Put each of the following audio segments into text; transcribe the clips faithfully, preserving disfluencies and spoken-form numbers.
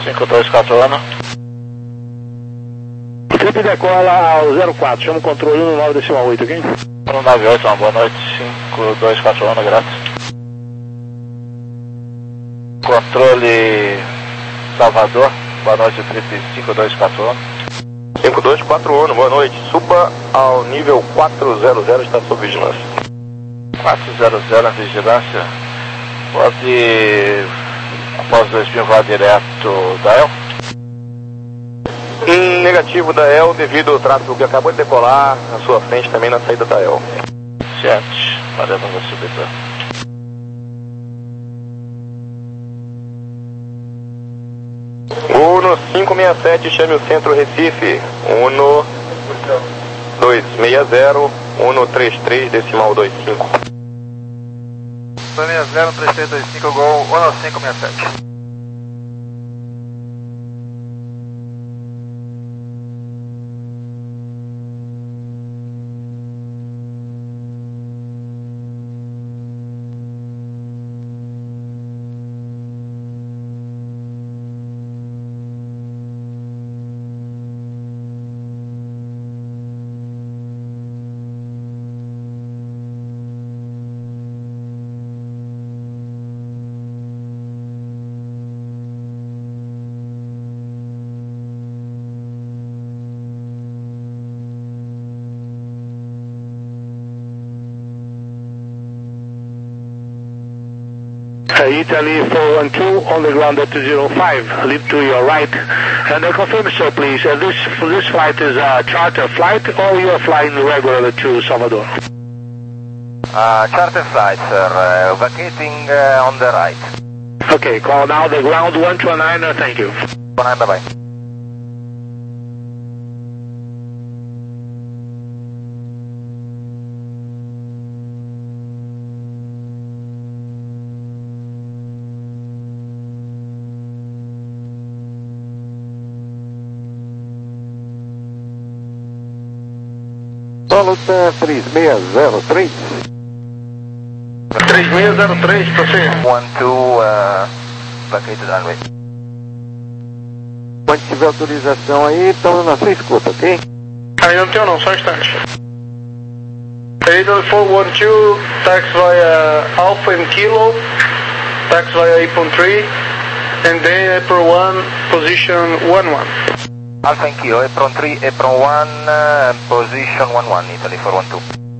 cinco dois quatro ano. Felipe decola ao zero quatro, chama o controle um nove decimal oito, ok? um nove oito, uma boa noite, cinco dois quatro ano, graças. Controle Salvador, boa noite, Felipe cinco dois quatro ano. cinco dois quatro ano, boa noite, suba ao nível quatrocentos, está sob vigilância. quatrocentos na vigilância, pode, após dois mil, voar direto da E L? Hum, negativo da E L, devido ao tráfego que acabou de decolar na sua frente também na saída da E L. Sete, paramos a subir. Uno cinco seis sete, chame o centro Recife. Uno dois seis zero, Uno três três, decimal dois cinco. dois seis zero, três três dois cinco, Gol Uno cinco seis sete. Italy four one two on the ground at two zero five, leave to your right. And uh, confirm, sir, please, uh, this this flight is a charter flight or you are flying regularly to Salvador? Uh, charter flight, sir, uh, vacating uh, on the right. Okay, call now the ground one two nine, uh, thank you. Bye bye. Luta três seis zero três. três seis zero três, proceed. one two, uh, vacated runway. Quando tiver autorização aí, estamos na sua escuta, ok? Ainda não tenho não, só um instante. Italy four one two, tax via Alpha and Kilo, tax via Apron three, and then Apron one, position one one. Alpha and Kilo, Apron three, Apron one, uh, position one one, Italy four one two.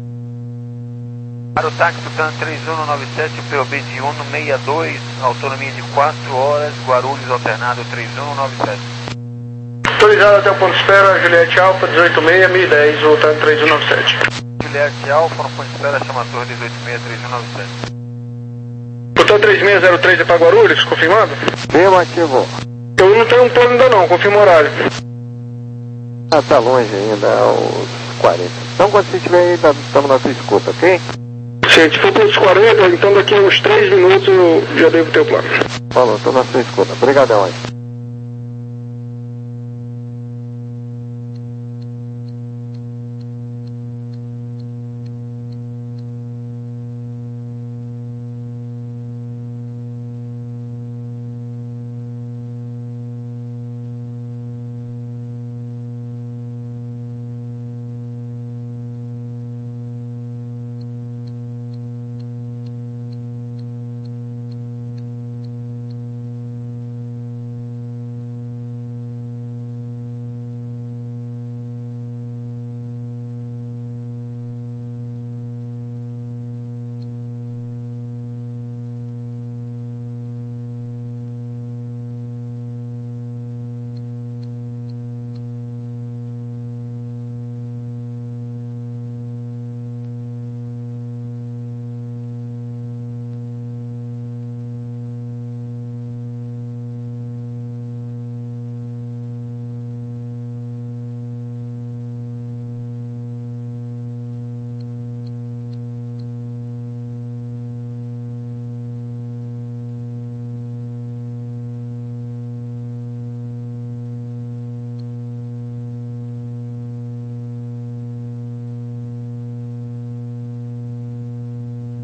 Para o táxi Tucano três um nove sete, P O B de Uno seis dois, autonomia de quatro horas, Guarulhos alternado três um nove sete. Autorizado até o ponto de espera, Juliette Alpha dezoito seis, mil e dez, voltando três um nove sete. Juliette Alpha, no ponto de espera, chama a torre dezoito seis, três um nove sete. Portão três seis zero três é para Guarulhos, confirmado? Afirmativo. Eu não tenho um plano ainda não, confirma o horário. Ah, tá longe ainda, uns quarenta. Então quando você estiver aí, estamos na sua escuta, ok? Sim, se for para os quarenta, então daqui a uns três minutos eu já devo ter o plano. Falou, estou na sua escuta. Obrigadão aí.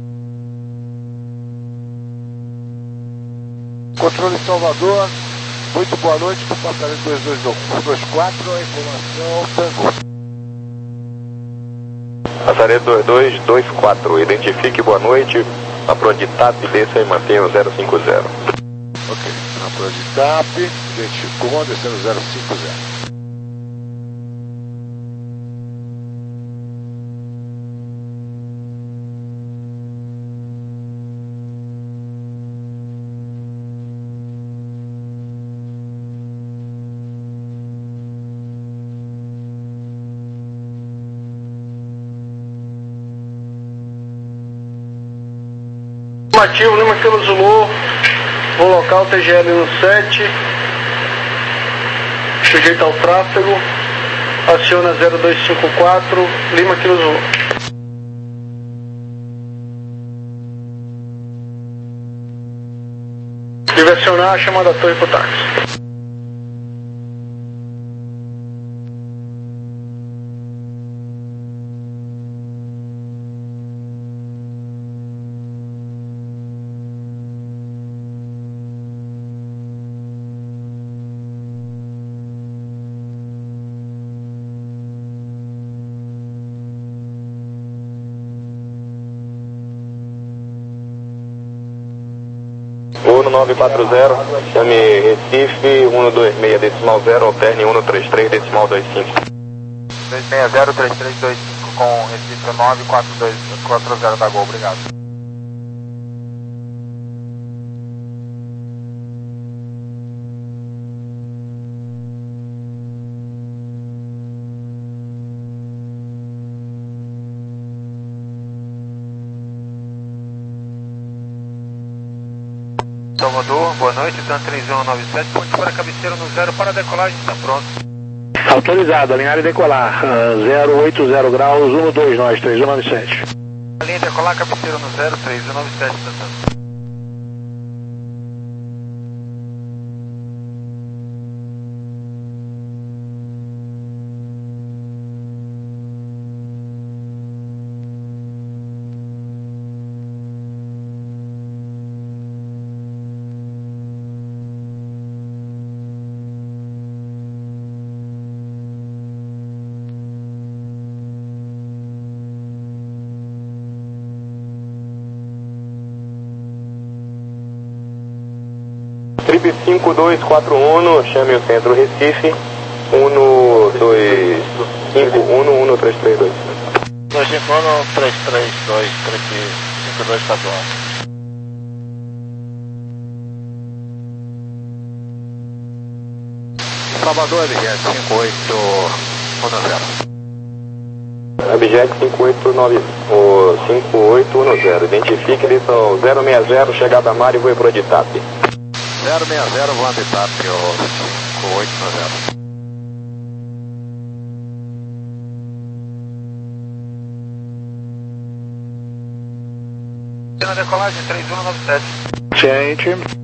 Controle Salvador, Muito boa noite, comportamento dois dois dois quatro, a informação Tango. Passaredo dois dois dois quatro, identifique, boa noite, a P R O de T A P, desça e mantenha o zero cinco zero. Ok, na P R O de T A P, identificou, descendo zero cinco zero. Ativo Lima Kilo Zulu, voo local T G L um sete, sujeito ao tráfego, aciona zero dois cinco quatro, Lima Kilo Zulu. Diversionar, chamada torre pro táxi. um nove quatro zero, chame Recife, um dois seis decimal zero, alterne um três três decimal dois cinco. dois seis zero três três dois cinco com Recife nove quatro dois quatro zero da Gol, obrigado. Salvador, boa noite, Dan três um nove sete, ponte para cabeceira no zero para decolagem, está pronto. Autorizado, alinhar e decolar, uh, zero oito zero graus, um dois nós, três um nove sete. Alinha e decolar, cabeceira no zero, três um nove sete, está dando. Trip cinco dois quatro um, chame o centro Recife, um dois cinco um um três três dois. dois cinco um três três dois, Trip cinco dois quatro um. Salvador, Abjet cinco oito um zero. Abjet cinco oito nove, cinco oito um zero, identifique, eles são zero seis zero, chegada a mar e voo pro de T A P. zero seis zero, voando de T A P, cinco oito um zero. Na decolagem três um nove sete. Change.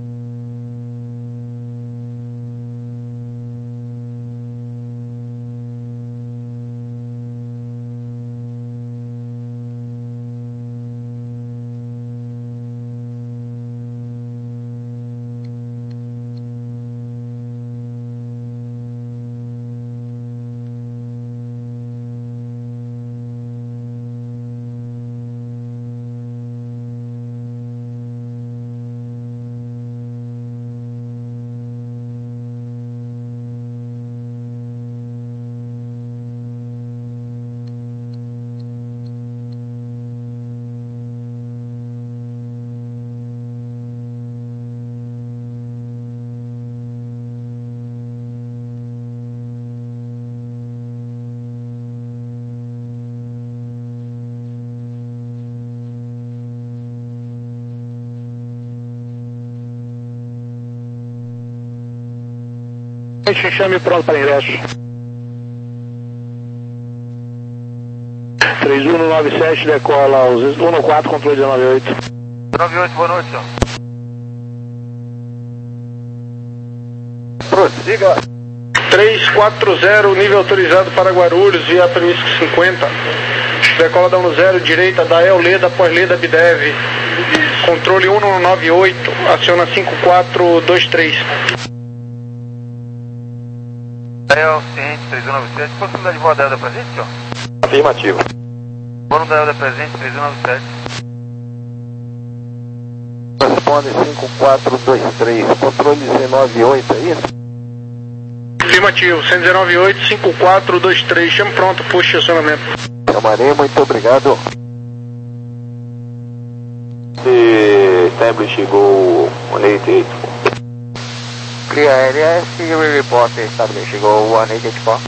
Chame pronto para ingresso. três um nove sete, decola aos um quatro, controle dezenove oito. nove oito, boa noite, senhor. Prossiga. três quatro zero, nível autorizado para Guarulhos, via premissa cinquenta. Decola da um zero, direita da El-Leda, pós-Leda Bidev. Controle um nove oito, aciona cinco quatro dois três. Dael Ciente três um nove sete, possibilidade de voar Dael da presente, senhor? Afirmativo. Vou no Dael da presente três um nove sete. Responde cinco quatro dois três, controle dezenove oito, é isso? Afirmativo, cento e dezenove oito, cinco quatro dois três, chama pronto, puxa estacionamento. Chamarei, muito obrigado. Se establish go one eighty-eight. Clear area, Siri report established, go one eight eight four.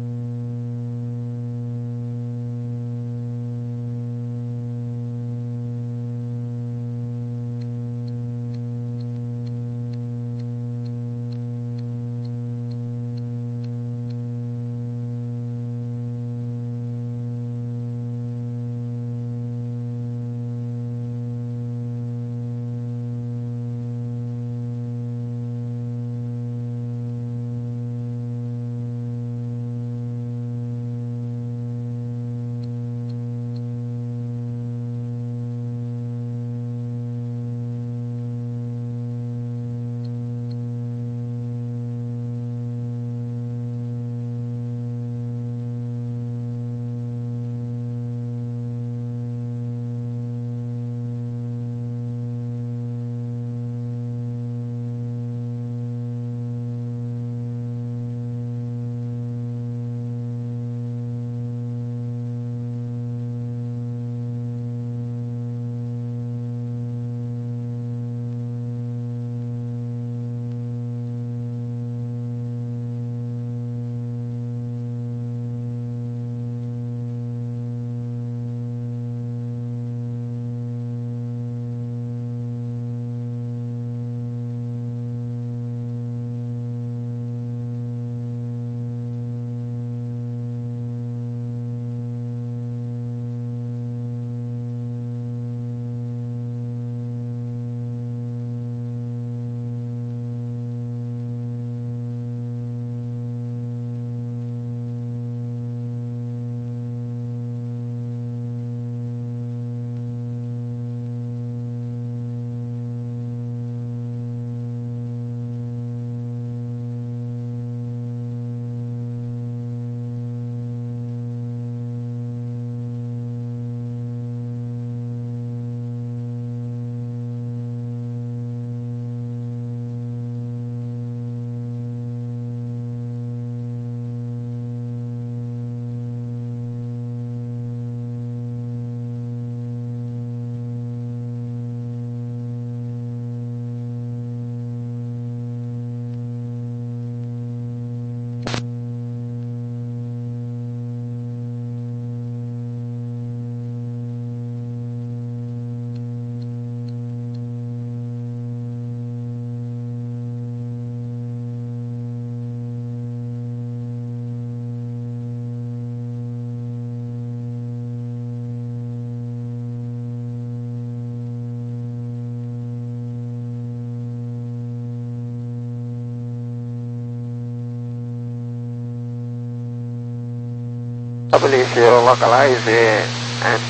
Establish uh, localize uh, and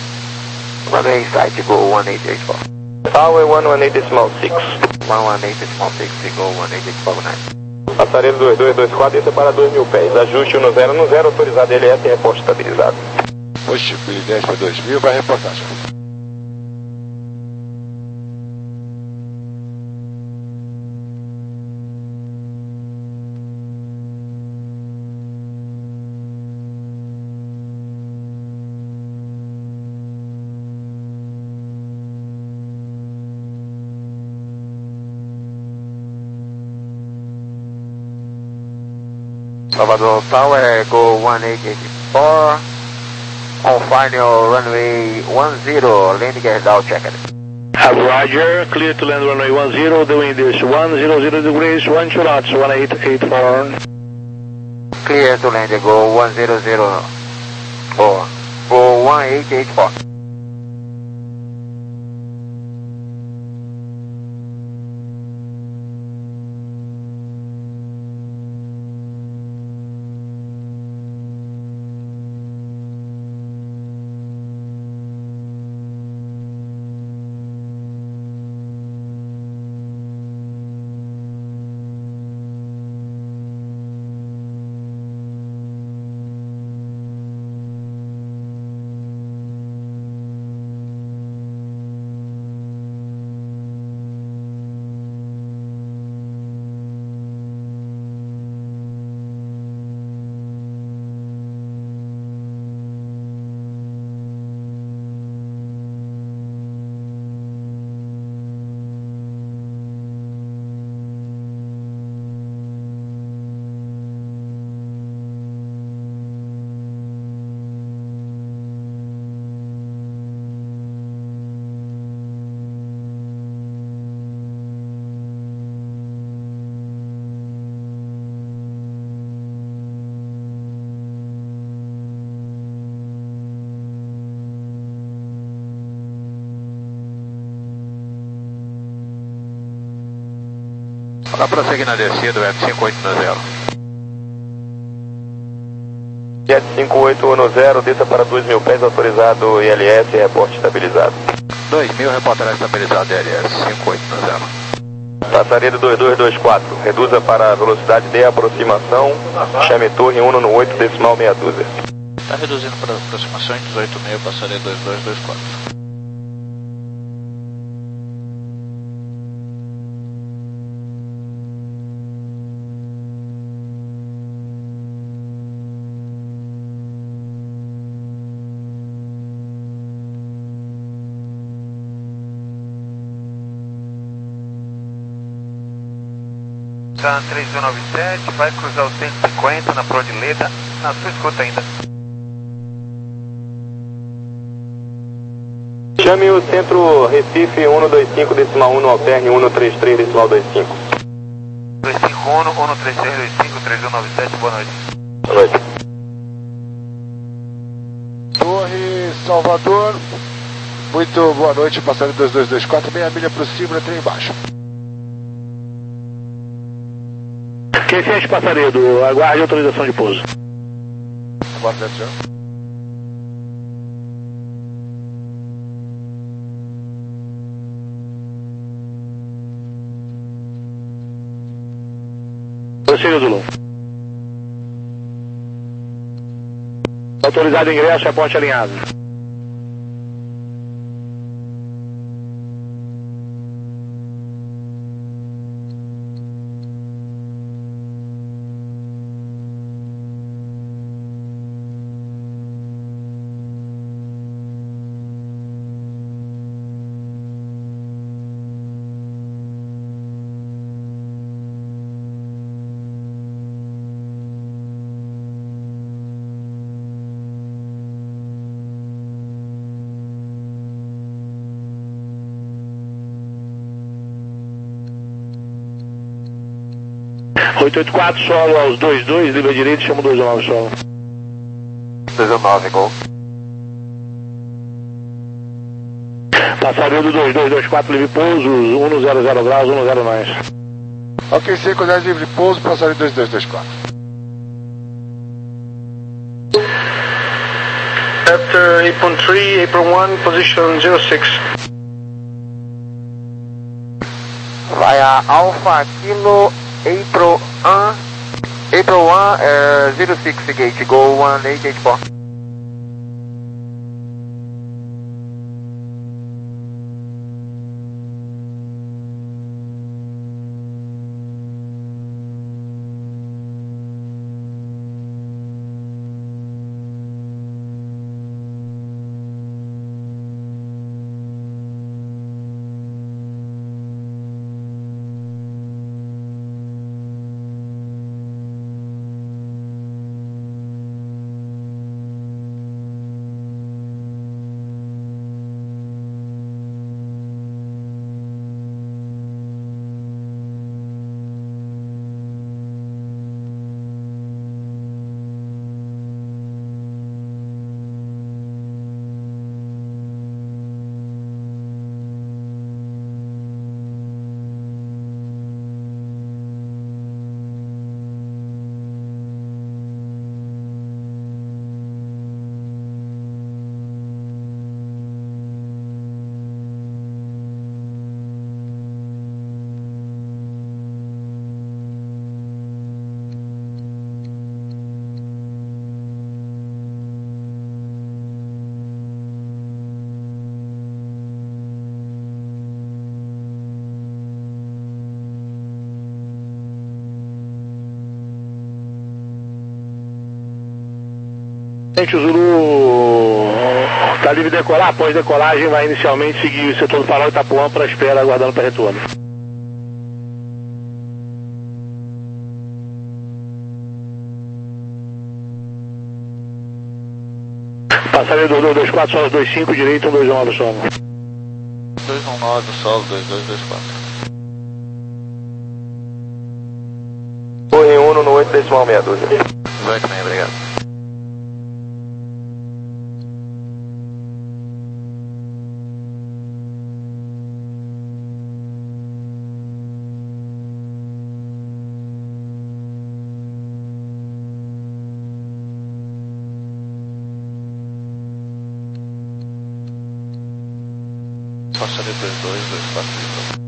uh, runway site to go one eight eight four. Tower one one eight decimal six. one one eight decimal six to go one eight eight four nine. Passareiro dois dois dois quatro, esse é para dois mil pés. Ajuste no zero no zero, autorizado L S e reporte estabilizado. Push, Billy dez para dois mil, vai reportar já. Salvador Tower, go one eight eight four. On final runway one zero, landing gear down checked. Have Roger, clear to land runway one zero, doing this one zero zero degrees, one two knots, one eight eight four. Clear to land, go one zero zero four. Go one eight eight four. Dá pra seguir na descida, Jet cinco oito um zero. Jet cinco oito um zero, desça para dois mil pés, autorizado I L S, reporte estabilizado. dois mil, reportará estabilizado I L S, cinco oito um zero. Passaredo dois dois dois quatro, reduza para a velocidade de aproximação, chame torre um no oito decimal meia dúzia. Está reduzindo para aproximação em dezoito e meio, passaredo dois dois dois quatro. Sun três um nove sete, vai cruzar o cento e cinquenta na Prodileda, na sua escuta ainda. Chame o centro Recife um dois cinco decimal um, alterne um três três decimal dois cinco. dois cinco um, um três três dois cinco, três um nove sete, boa noite. Boa noite. Torre Salvador, muito boa noite, passando dois dois dois quatro, meia milha para cima, trem embaixo. Q sete Passaredo, aguarde autorização de pouso. Aguarde já. Prossiga, Zulu. Autorizado ingresso, reporte alinhado. oito oito quatro, solo aos dois dois, livre direito, chama dois nove solo. dois nove, gol. Passaredo dois dois dois quatro, livre pouso, um zero zero graus, um zero nós. Ok, cinco dez, livre pouso, passaredo dois dois dois quatro. After eight point three, April one, position zero six. Vai a Alpha Kilo April one, April one, uh, zero six gate, go one eight eight four. O Zulu está livre de decolar, após decolagem vai inicialmente seguir o setor do farol Itapuã para a espera, aguardando para retorno. Passaredo dois dois dois quatro, solo dois cinco, direito um dois nove solo. dois um nove, solo dois dois dois quatro. Torre um no oito decimal meia dúzia. dezoito e meio, obrigado. Passarei dois dois dois quatro livro.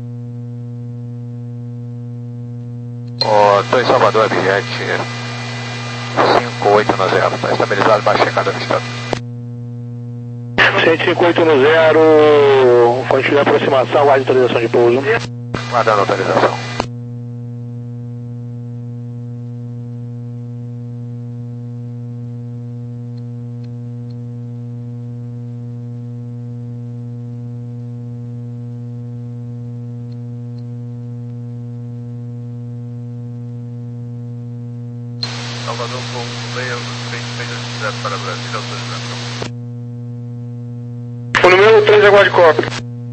O dois Salvador, Abject cinco oito no zero, está estabilizado, baixa checada no estado. cento e cinquenta e oito no zero, quando tiver aproximação, aguarde autorização de pouso. Guardando autorização. Salvador com meia zero para Brasília, autorização. O número três aguarde cópia.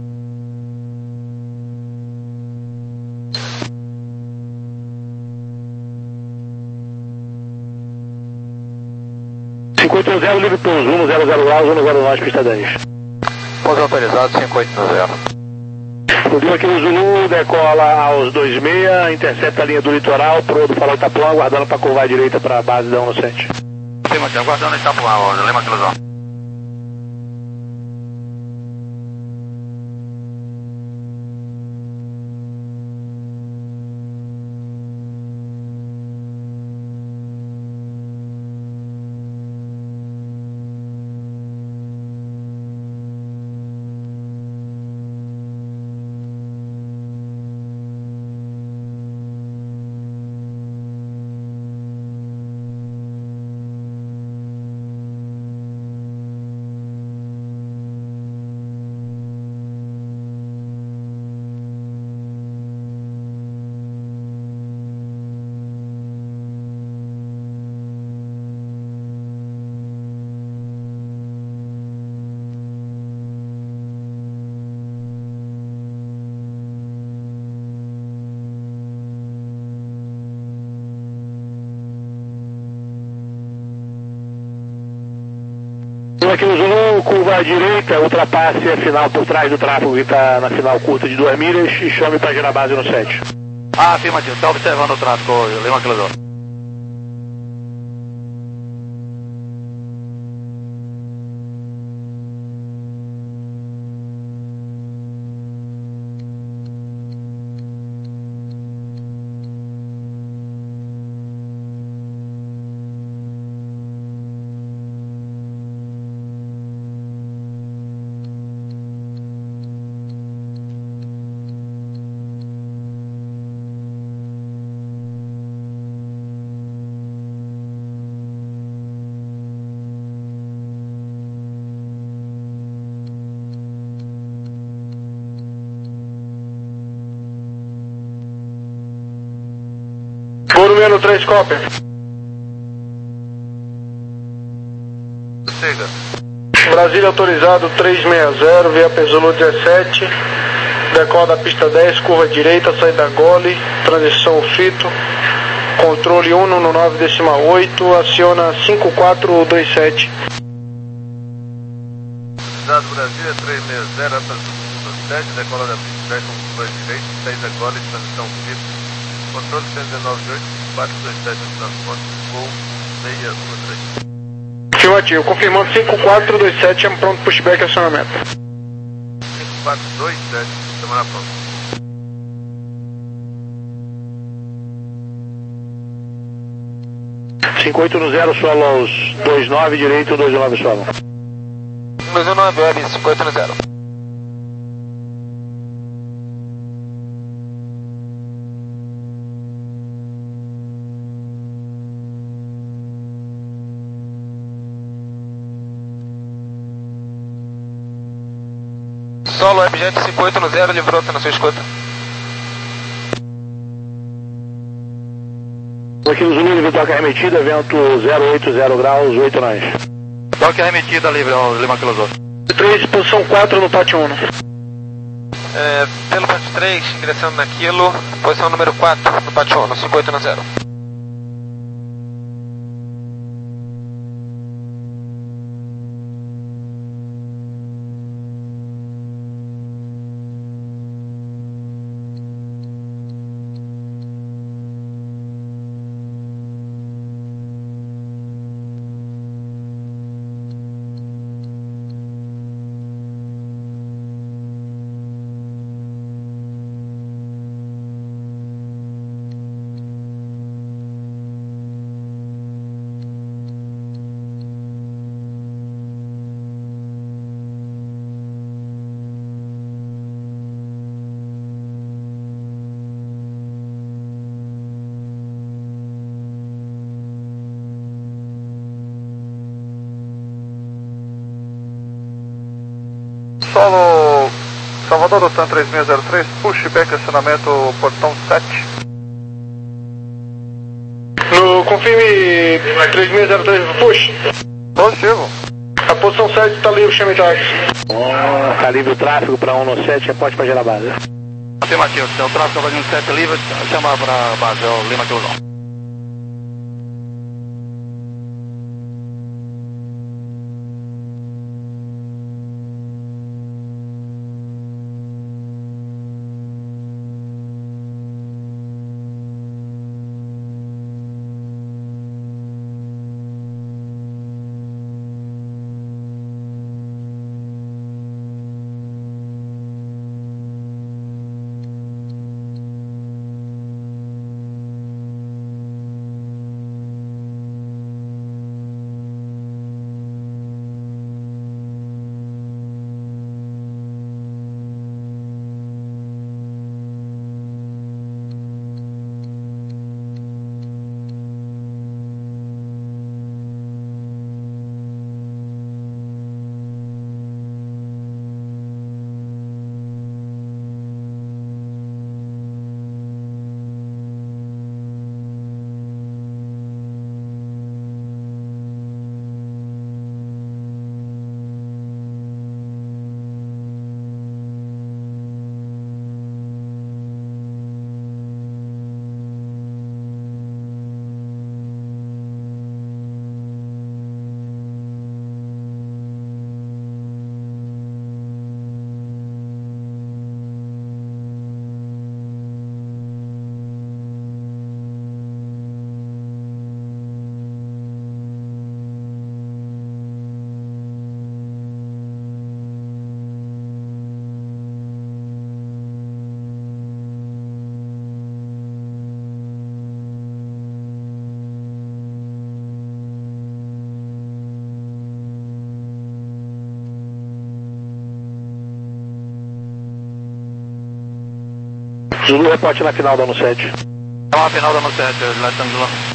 cinquenta e zero, livre pouso, um zero zero graus, um zero nove, pista dez. Pouso autorizado, cinco oito no zero. O Lima aqui no Zulu decola aos dois seis, intercepta a linha do litoral, pro do farol Itapuã, aguardando para curvar à direita para a base da um no sete. Sim, Matheus, aguardando Itapuã, Lima aqui no Zulu. Aqui no Zulu, curva à direita, ultrapasse a final por trás do tráfego que está na final curta de duas milhas e chame para gerar base no sete. Ah, afirmativo, está observando o tráfego, Lima aqui no Zulu. Número três, cópia. Siga. Brasília autorizado três seis zero, via Zulu dezessete, decola da pista dez, curva direita, saída Gole, transição Fito, controle um no nove decimal oito, aciona cinco quatro dois sete. Autorizado Brasília três seis zero, sete, decola da pista dez, curva direita, saída Gole, transição Fito. Controle cento e dezenove de oito, quatro dois sete no transporte, voo seis um três. Afirmativo, confirmando cinco quatro dois sete, é pronto pushback e acionamento. cinco quatro dois sete, semana pronta. cinco oito no zero, solo aos dois nove, direito, dois nove solo. dois nove, web, cinco oito no zero. Solo Abject cinco oito no zero, livrou, tá na sua escuta. Aqui no Zulu, nível toque arremetida, vento zero oito zero graus, oito nós. Toque arremetida, livre, Lima Kilo Zulu. três, posição quatro no pátio um. É, pelo pátio três, ingressando na Kilo, posição número quatro no pátio um, cinco oito no zero. Solo Salvador, Rotan três seis zero três, pushback, acionamento portão sete. No, confirme três seis zero três, push. Positivo. A posição sete está livre, chame táxi. Está livre o tráfego para um no sete, reporte para gerar base. Afirmativo, se o tráfego para um sete livre, chama para base, é o Lima Quilozão. Zulu, reporte na final da no sete. É uma final da no sete, Latam Zulu.